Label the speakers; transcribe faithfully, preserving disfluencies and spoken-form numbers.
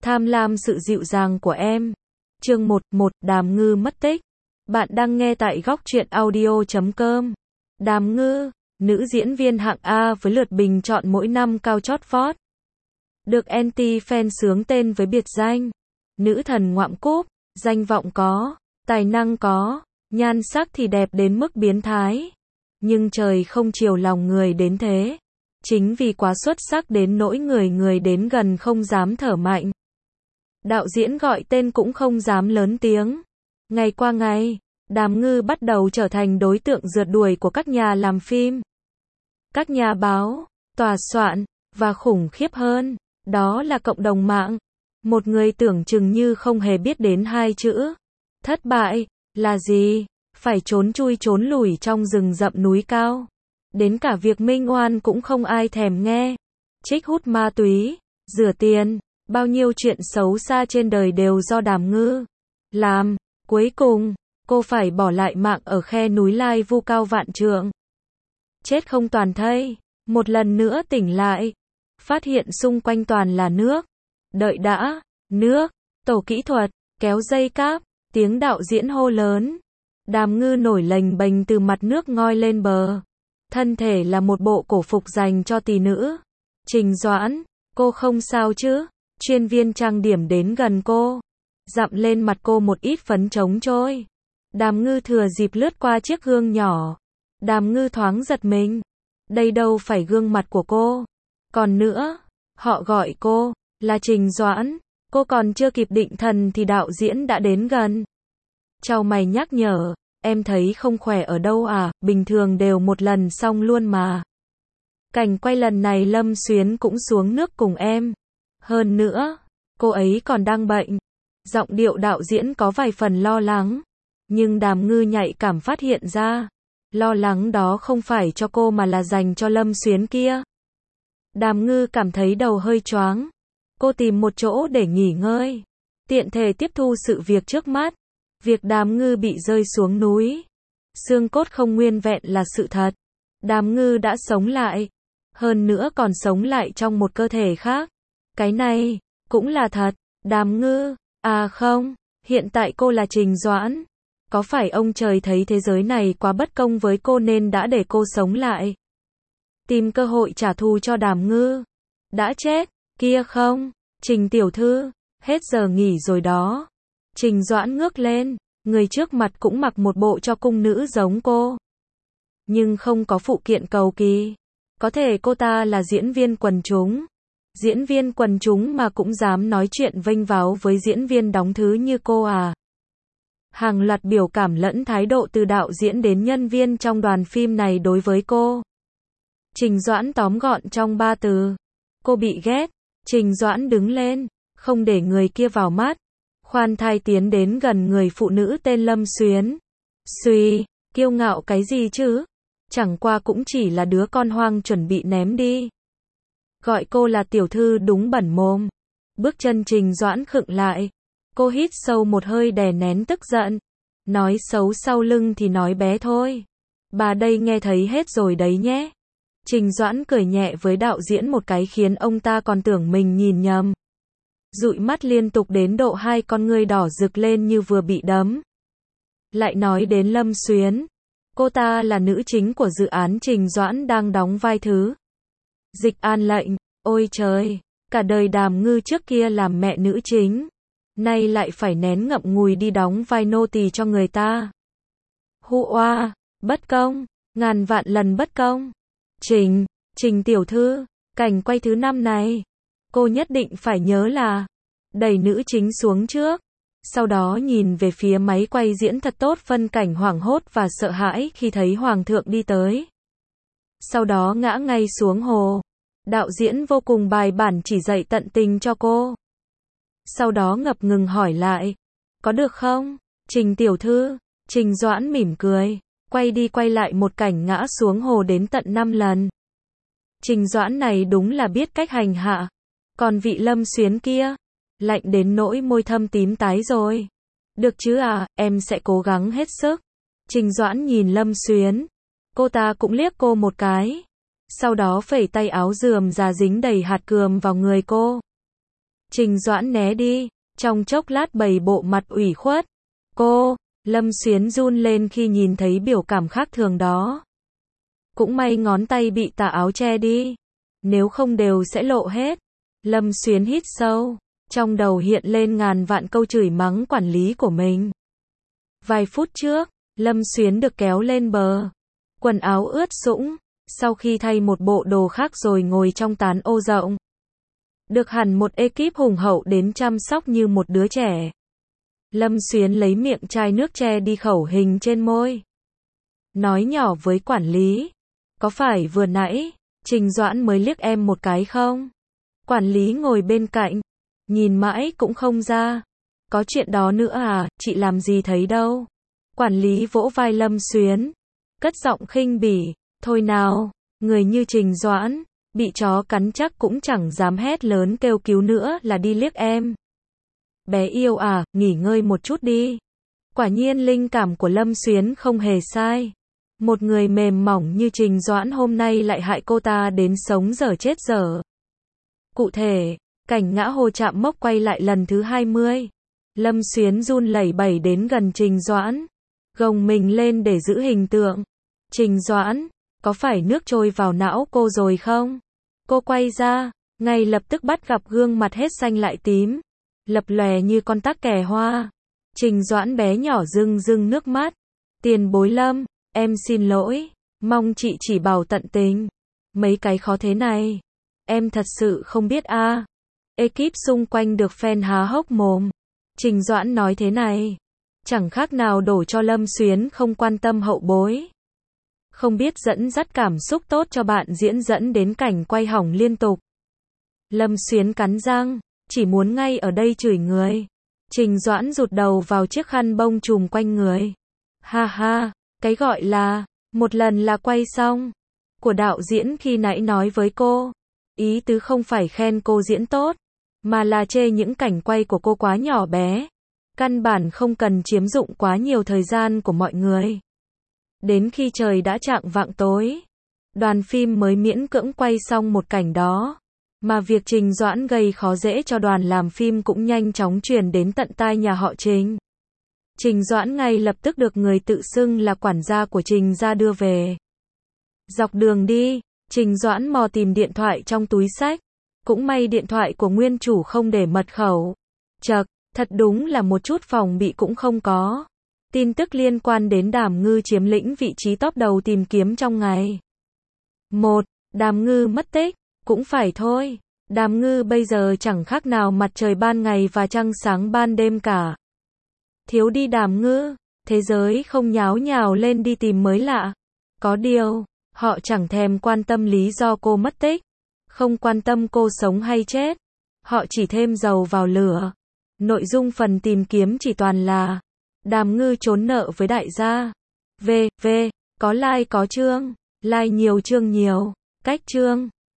Speaker 1: Tham lam sự dịu dàng của em. Chương một, một, Đàm Ngư mất tích. Bạn đang nghe tại góc truyện audio chấm com. Đàm Ngư, nữ diễn viên hạng A với lượt bình chọn mỗi năm cao chót vót. Được anti-fan xướng tên với biệt danh nữ thần ngoạm cúp, danh vọng có, tài năng có, nhan sắc thì đẹp đến mức biến thái. Nhưng trời không chiều lòng người đến thế. Chính vì quá xuất sắc đến nỗi người người đến gần không dám thở mạnh. Đạo diễn gọi tên cũng không dám lớn tiếng. Ngày qua ngày, Đàm Ngư bắt đầu trở thành đối tượng rượt đuổi của các nhà làm phim, các nhà báo, tòa soạn, và khủng khiếp hơn, đó là cộng đồng mạng. Một người tưởng chừng như không hề biết đến hai chữ thất bại là gì, phải trốn chui trốn lủi trong rừng rậm núi cao. Đến cả việc minh oan cũng không ai thèm nghe. Trích hút ma túy, rửa tiền, bao nhiêu chuyện xấu xa trên đời đều do Đàm Ngư làm. Cuối cùng, cô phải bỏ lại mạng ở khe núi Lai Vu cao vạn trượng. Chết không toàn thây, một lần nữa tỉnh lại, phát hiện xung quanh toàn là nước. Đợi đã, nước, tổ kỹ thuật, kéo dây cáp, tiếng đạo diễn hô lớn. Đàm Ngư nổi lềnh bềnh từ mặt nước ngoi lên bờ. Thân thể là một bộ cổ phục dành cho tỷ nữ. Trình Doãn, cô không sao chứ? Chuyên viên trang điểm đến gần cô, dặm lên mặt cô một ít phấn chống trôi. Đàm Ngư thừa dịp lướt qua chiếc gương nhỏ. Đàm Ngư thoáng giật mình. Đây đâu phải gương mặt của cô. Còn nữa, họ gọi cô là Trình Doãn. Cô còn chưa kịp định thần thì đạo diễn đã đến gần. Chào mày nhắc nhở, em thấy không khỏe ở đâu à, bình thường đều một lần xong luôn mà. Cảnh quay lần này Lâm Xuyến cũng xuống nước cùng em. Hơn nữa, cô ấy còn đang bệnh. Giọng điệu đạo diễn có vài phần lo lắng. Nhưng Đàm Ngư nhạy cảm phát hiện ra. Lo lắng đó không phải cho cô mà là dành cho Lâm Xuyến kia. Đàm Ngư cảm thấy đầu hơi choáng. Cô tìm một chỗ để nghỉ ngơi, tiện thể tiếp thu sự việc trước mắt. Việc Đàm Ngư bị rơi xuống núi, xương cốt không nguyên vẹn là sự thật. Đàm Ngư đã sống lại, hơn nữa còn sống lại trong một cơ thể khác. Cái này cũng là thật. Đàm Ngư, à không, hiện tại cô là Trình Doãn. Có phải ông trời thấy thế giới này quá bất công với cô nên đã để cô sống lại, tìm cơ hội trả thù cho Đàm Ngư đã chết kia không? Trình tiểu thư, hết giờ nghỉ rồi đó. Trình Doãn ngước lên, người trước mặt cũng mặc một bộ cho cung nữ giống cô, nhưng không có phụ kiện cầu kỳ. Có thể cô ta là diễn viên quần chúng. Diễn viên quần chúng mà cũng dám nói chuyện vênh váo với diễn viên đóng thứ như cô à? Hàng loạt biểu cảm lẫn thái độ từ đạo diễn đến nhân viên trong đoàn phim này đối với cô. Trình Doãn tóm gọn trong ba từ. Cô bị ghét. Trình Doãn đứng lên, không để người kia vào mắt. Khoan thai tiến đến gần người phụ nữ tên Lâm Xuyến. Xuy, kiêu ngạo cái gì chứ? Chẳng qua cũng chỉ là đứa con hoang chuẩn bị ném đi. Gọi cô là tiểu thư đúng bẩn mồm. Bước chân Trình Doãn khựng lại. Cô hít sâu một hơi đè nén tức giận. Nói xấu sau lưng thì nói bé thôi. Bà đây nghe thấy hết rồi đấy nhé. Trình Doãn cười nhẹ với đạo diễn một cái khiến ông ta còn tưởng mình nhìn nhầm. Dụi mắt liên tục đến độ hai con ngươi đỏ rực lên như vừa bị đấm. Lại nói đến Lâm Xuyến. Cô ta là nữ chính của dự án Trình Doãn đang đóng vai thứ Dịch An Lệnh. Ôi trời, cả đời Đàm Ngư trước kia làm mẹ nữ chính, nay lại phải nén ngậm ngùi đi đóng vai nô tỳ cho người ta. Hụ oa, bất công, ngàn vạn lần bất công. Trình, Trình tiểu thư, cảnh quay thứ năm này, cô nhất định phải nhớ là đẩy nữ chính xuống trước, sau đó nhìn về phía máy quay diễn thật tốt phân cảnh hoảng hốt và sợ hãi khi thấy hoàng thượng đi tới. Sau đó ngã ngay xuống hồ. Đạo diễn vô cùng bài bản chỉ dạy tận tình cho cô. Sau đó ngập ngừng hỏi lại, có được không, Trình tiểu thư? Trình Doãn mỉm cười, quay đi quay lại một cảnh ngã xuống hồ đến tận năm lần. Trình Doãn này đúng là biết cách hành hạ. Còn vị Lâm Xuyến kia, lạnh đến nỗi môi thâm tím tái rồi. Được chứ à, em sẽ cố gắng hết sức. Trình Doãn nhìn Lâm Xuyến. Cô ta cũng liếc cô một cái. Sau đó phẩy tay áo rườm rà dính đầy hạt cườm vào người cô. Trình Doãn né đi, trong chốc lát bày bộ mặt ủy khuất. Cô, Lâm Xuyến run lên khi nhìn thấy biểu cảm khác thường đó. Cũng may ngón tay bị tà áo che đi, nếu không đều sẽ lộ hết. Lâm Xuyến hít sâu, trong đầu hiện lên ngàn vạn câu chửi mắng quản lý của mình. Vài phút trước, Lâm Xuyến được kéo lên bờ, quần áo ướt sũng, sau khi thay một bộ đồ khác rồi ngồi trong tán ô rộng. Được hẳn một ekip hùng hậu đến chăm sóc như một đứa trẻ. Lâm Xuyến lấy miệng chai nước che đi khẩu hình trên môi. Nói nhỏ với quản lý, có phải vừa nãy, Trình Doãn mới liếc em một cái không? Quản lý ngồi bên cạnh, nhìn mãi cũng không ra. Có chuyện đó nữa à, chị làm gì thấy đâu. Quản lý vỗ vai Lâm Xuyến, cất giọng khinh bỉ, thôi nào, người như Trình Doãn, bị chó cắn chắc cũng chẳng dám hét lớn kêu cứu nữa là đi liếc em. Bé yêu à, nghỉ ngơi một chút đi. Quả nhiên linh cảm của Lâm Xuyến không hề sai. Một người mềm mỏng như Trình Doãn hôm nay lại hại cô ta đến sống dở chết dở. Cụ thể, cảnh ngã hồ chạm mốc quay lại lần thứ hai mươi. Lâm Xuyến run lẩy bẩy đến gần Trình Doãn, gồng mình lên để giữ hình tượng. Trình Doãn, có phải nước trôi vào não cô rồi không? Cô quay ra, ngay lập tức bắt gặp gương mặt hết xanh lại tím, lập lòe như con tắc kè hoa. Trình Doãn bé nhỏ rưng rưng nước mắt. Tiền bối Lâm, em xin lỗi, mong chị chỉ bảo tận tình. Mấy cái khó thế này, em thật sự không biết a. À. Ekip xung quanh được fan há hốc mồm. Trình Doãn nói thế này, chẳng khác nào đổ cho Lâm Xuyến không quan tâm hậu bối. Không biết dẫn dắt cảm xúc tốt cho bạn diễn dẫn đến cảnh quay hỏng liên tục. Lâm Xuyến cắn răng, chỉ muốn ngay ở đây chửi người. Trình Doãn rụt đầu vào chiếc khăn bông trùm quanh người. Ha ha, cái gọi là, một lần là quay xong, của đạo diễn khi nãy nói với cô. Ý tứ không phải khen cô diễn tốt, mà là chê những cảnh quay của cô quá nhỏ bé. Căn bản không cần chiếm dụng quá nhiều thời gian của mọi người. Đến khi trời đã chạng vạng tối, đoàn phim mới miễn cưỡng quay xong một cảnh đó. Mà việc Trình Doãn gây khó dễ cho đoàn làm phim cũng nhanh chóng truyền đến tận tai nhà họ Trình. Trình Doãn ngay lập tức được người tự xưng là quản gia của Trình gia đưa về. Dọc đường đi, Trình Doãn mò tìm điện thoại trong túi xách. Cũng may điện thoại của nguyên chủ không để mật khẩu. Chậc, thật đúng là một chút phòng bị cũng không có. Tin tức liên quan đến Đàm Ngư chiếm lĩnh vị trí top đầu tìm kiếm trong ngày. một. Đàm Ngư mất tích. Cũng phải thôi. Đàm Ngư bây giờ chẳng khác nào mặt trời ban ngày và trăng sáng ban đêm cả. Thiếu đi Đàm Ngư, thế giới không nháo nhào lên đi tìm mới lạ. Có điều, họ chẳng thèm quan tâm lý do cô mất tích. Không quan tâm cô sống hay chết. Họ chỉ thêm dầu vào lửa. Nội dung phần tìm kiếm chỉ toàn là Đàm Ngư trốn nợ với đại gia. V, V, có like có chương, like nhiều chương nhiều, cách chương.